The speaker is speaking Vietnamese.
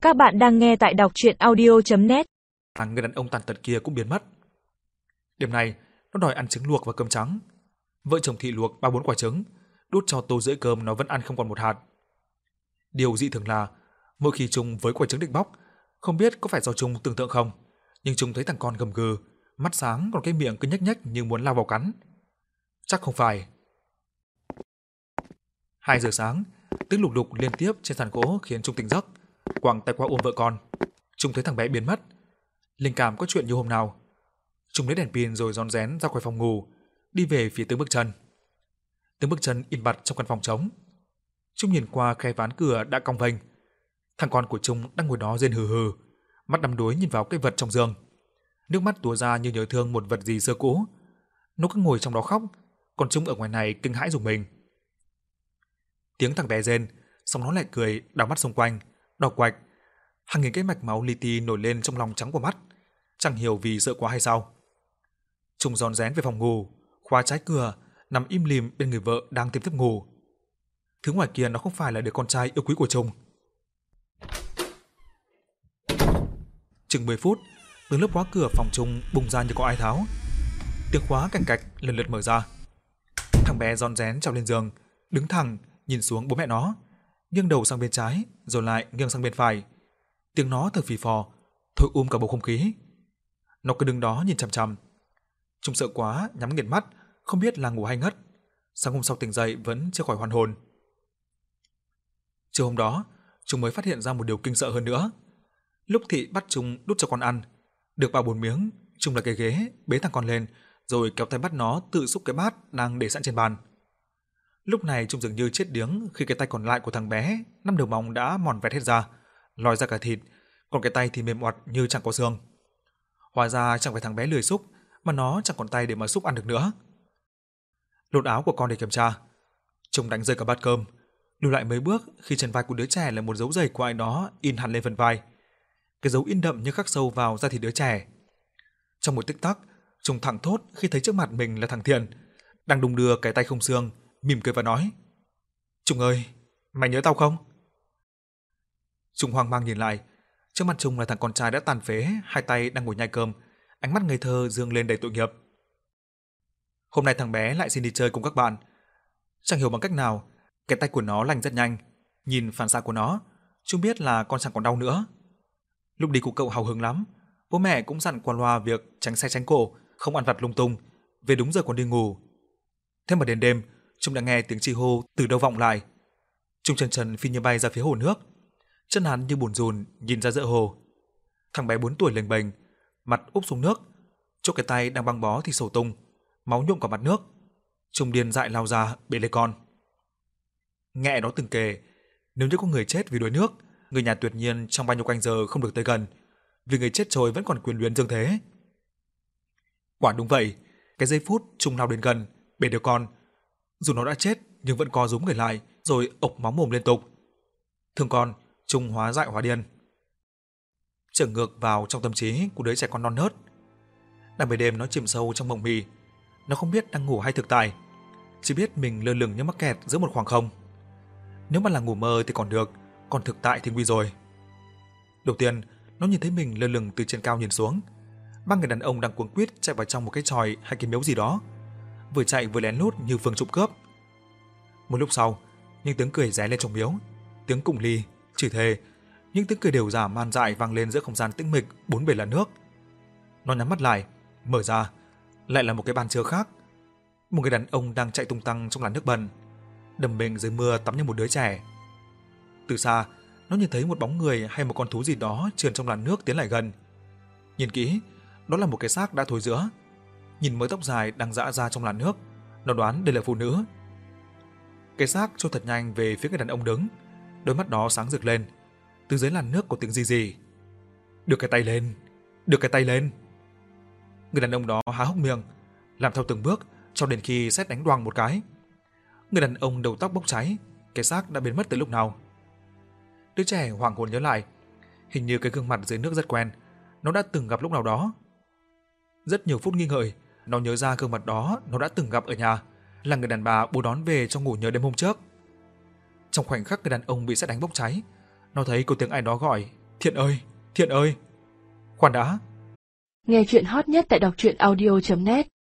Các bạn đang nghe tại đọc truyện audio.net. Người đàn ông tàn tật kia cũng biến mất. Đêm nay, nó đòi ăn trứng luộc và cơm trắng. Vợ chồng Thị luộc 3-4 quả trứng, đút cho tô rưỡi cơm nó vẫn ăn không còn một hạt. Điều dị thường là, mỗi khi Trung với quả trứng định bóc, không biết có phải do Trung tưởng tượng không, nhưng Trung thấy thằng con gầm gừ, mắt sáng còn cái miệng cứ nhếch nhếch như muốn lao vào cắn. Chắc không phải. 2 giờ sáng, tiếng lục đục liên tiếp trên sàn gỗ khiến Trung tỉnh giấc, quàng tay qua ôm vợ con. Trung thấy thằng bé biến mất. Linh cảm có chuyện như hôm nào. Trung lấy đèn pin rồi rón rén ra khỏi phòng ngủ, đi về phía tiếng bước chân. Tiếng bước chân im bặt trong căn phòng trống. Trung nhìn qua khe ván cửa đã cong vênh. Thằng con của Trung đang ngồi đó rên hừ hừ, mắt đăm đuối nhìn vào cái vật trong giường. Nước mắt túa ra như nhớ thương một vật gì xưa cũ. Nó cứ ngồi trong đó khóc, còn Trung ở ngoài này kinh hãi rùng mình. Tiếng thằng bé rên, xong nó lại cười, đảo mắt xung quanh, đỏ quạch. Hàng nghìn cái mạch máu li ti nổi lên trong lòng trắng của mắt, chẳng hiểu vì sợ quá hay sao. Trung rón rén về phòng ngủ, khóa trái cửa, nằm im lìm bên người vợ đang tiếp ngủ. Thứ ngoài kia nó không phải là đứa con trai yêu quý của Trung. Chừng 10 phút, từng lớp khóa cửa phòng Trung bung ra như có ai tháo. Tiếng khóa cạch cạch lần lượt mở ra. Thằng bé rón rén trèo lên giường, đứng thẳng, nhìn xuống bố mẹ nó, nghiêng đầu sang bên trái, rồi lại nghiêng sang bên phải. Tiếng nó thở phì phò, thổi cả bầu không khí. Nó cứ đứng đó nhìn chằm chằm. Trung sợ quá, nhắm nghiền mắt, không biết là ngủ hay ngất. Sáng hôm sau tỉnh dậy vẫn chưa khỏi hoàn hồn. Chiều hôm đó, Trung mới phát hiện ra một điều kinh sợ hơn nữa. Lúc Thị bắt Trung đút cho con ăn, được 3-4 miếng, Trung lại cái ghế, bế thằng con lên, rồi kéo tay bắt nó tự xúc cái bát đang để sẵn trên bàn. Lúc này Trung dường như chết điếng khi cái tay còn lại của thằng bé, 5 đầu móng đã mòn vẹt hết ra, lòi ra cả thịt, còn cái tay thì mềm oặt như chẳng có xương. Hóa ra chẳng phải thằng bé lười xúc, mà nó chẳng còn tay để mà xúc ăn được nữa. Lột áo của con để kiểm tra, Trung đánh rơi cả bát cơm, lùi lại mấy bước khi trên vai của đứa trẻ là một dấu giày của ai đó in hẳn lên phần vai. Cái dấu in đậm như khắc sâu vào da thịt đứa trẻ. Trong một tích tắc, Trung thẳng thốt khi thấy trước mặt mình là thằng Thiện, đang đung đưa cái tay không xương, mỉm cười và nói: "Trung ơi, mày nhớ tao không?" Trung hoang mang nhìn lại, trước mặt Trung là thằng con trai đã tàn phế, hai tay đang ngồi nhai cơm, ánh mắt ngây thơ dương lên đầy tội nghiệp. Hôm nay thằng bé lại xin đi chơi cùng các bạn. Chẳng hiểu bằng cách nào, cái tay của nó lành rất nhanh, nhìn phản xạ của nó, Trung biết là con chẳng còn đau nữa. Lúc đi của cậu hào hứng lắm, bố mẹ cũng dặn qua loa việc tránh xe tránh cổ, không ăn vặt lung tung, về đúng giờ còn đi ngủ. Thế mà đến đêm, Trung đã nghe tiếng chi hô từ đâu vọng lại. Trung chân trần phi như bay ra phía hồ nước, chân hắn như bùn rùn nhìn ra giữa hồ. Thằng bé 4 tuổi lềnh bềnh, mặt úp xuống nước, chỗ cái tay đang băng bó thì sổ tung, máu nhuộm cả mặt nước. Trung điên dại lao ra bế lấy con. Nghe nó từng kể, nếu như có người chết vì đuối nước, người nhà tuyệt nhiên trong bao nhiêu canh giờ không được tới gần, vì người chết rồi vẫn còn quyền luyến dương thế. Quả đúng vậy, cái giây phút Trung lao đến gần, bế đứa con, dù nó đã chết nhưng vẫn co rúm người lại, rồi ộc máu mồm liên tục. Thương con, Trung hóa dại hóa điên. Trở ngược vào trong tâm trí của đứa trẻ con non nớt. Đang về đêm nó chìm sâu trong mộng mì, nó không biết đang ngủ hay thực tại, chỉ biết mình lơ lửng như mắc kẹt giữa một khoảng không. Nếu mà là ngủ mơ thì còn được, còn thực tại thì nguy rồi. Đầu tiên, nó nhìn thấy mình lơ lửng từ trên cao nhìn xuống. 3 người đàn ông đang cuống quýt chạy vào trong một cái chòi hay cái miếu gì đó, vừa chạy vừa lén lút như phương trộm cướp. Một lúc sau, những tiếng cười ré lên trong miếu, tiếng cụng ly, chửi thề, những tiếng cười đều giả man dại vang lên giữa không gian tĩnh mịch 4 bề là nước. Nó nhắm mắt lại, mở ra, lại là một cái ban trưa khác. Một người đàn ông đang chạy tung tăng trong làn nước bẩn, đầm mình dưới mưa tắm như một đứa trẻ. Từ xa, nó nhìn thấy một bóng người hay một con thú gì đó trườn trong làn nước tiến lại gần. Nhìn kỹ, đó là một cái xác đã thối rữa. Nhìn mớ tóc dài đang rã ra trong làn nước, nó đoán đây là phụ nữ. Cái xác trôi thật nhanh về phía người đàn ông đứng, đôi mắt đó sáng rực lên. Từ dưới làn nước có tiếng gì. "Đưa cái tay lên, đưa cái tay lên." Người đàn ông đó há hốc miệng, làm theo từng bước cho đến khi sét đánh đoang một cái. Người đàn ông đầu tóc bốc cháy, cái xác đã biến mất từ lúc nào. Đứa trẻ hoảng hồn nhớ lại, hình như cái gương mặt dưới nước rất quen, nó đã từng gặp lúc nào đó. Rất nhiều phút nghi ngợi, nó nhớ ra gương mặt đó nó đã từng gặp ở nhà, là người đàn bà bố đón về trong ngủ nhớ đêm hôm trước. Trong khoảnh khắc người đàn ông bị sét đánh bốc cháy, nó thấy có tiếng ai đó gọi, Thiện ơi, khoan đã. Nghe chuyện hot nhất tại đọc truyện audio.net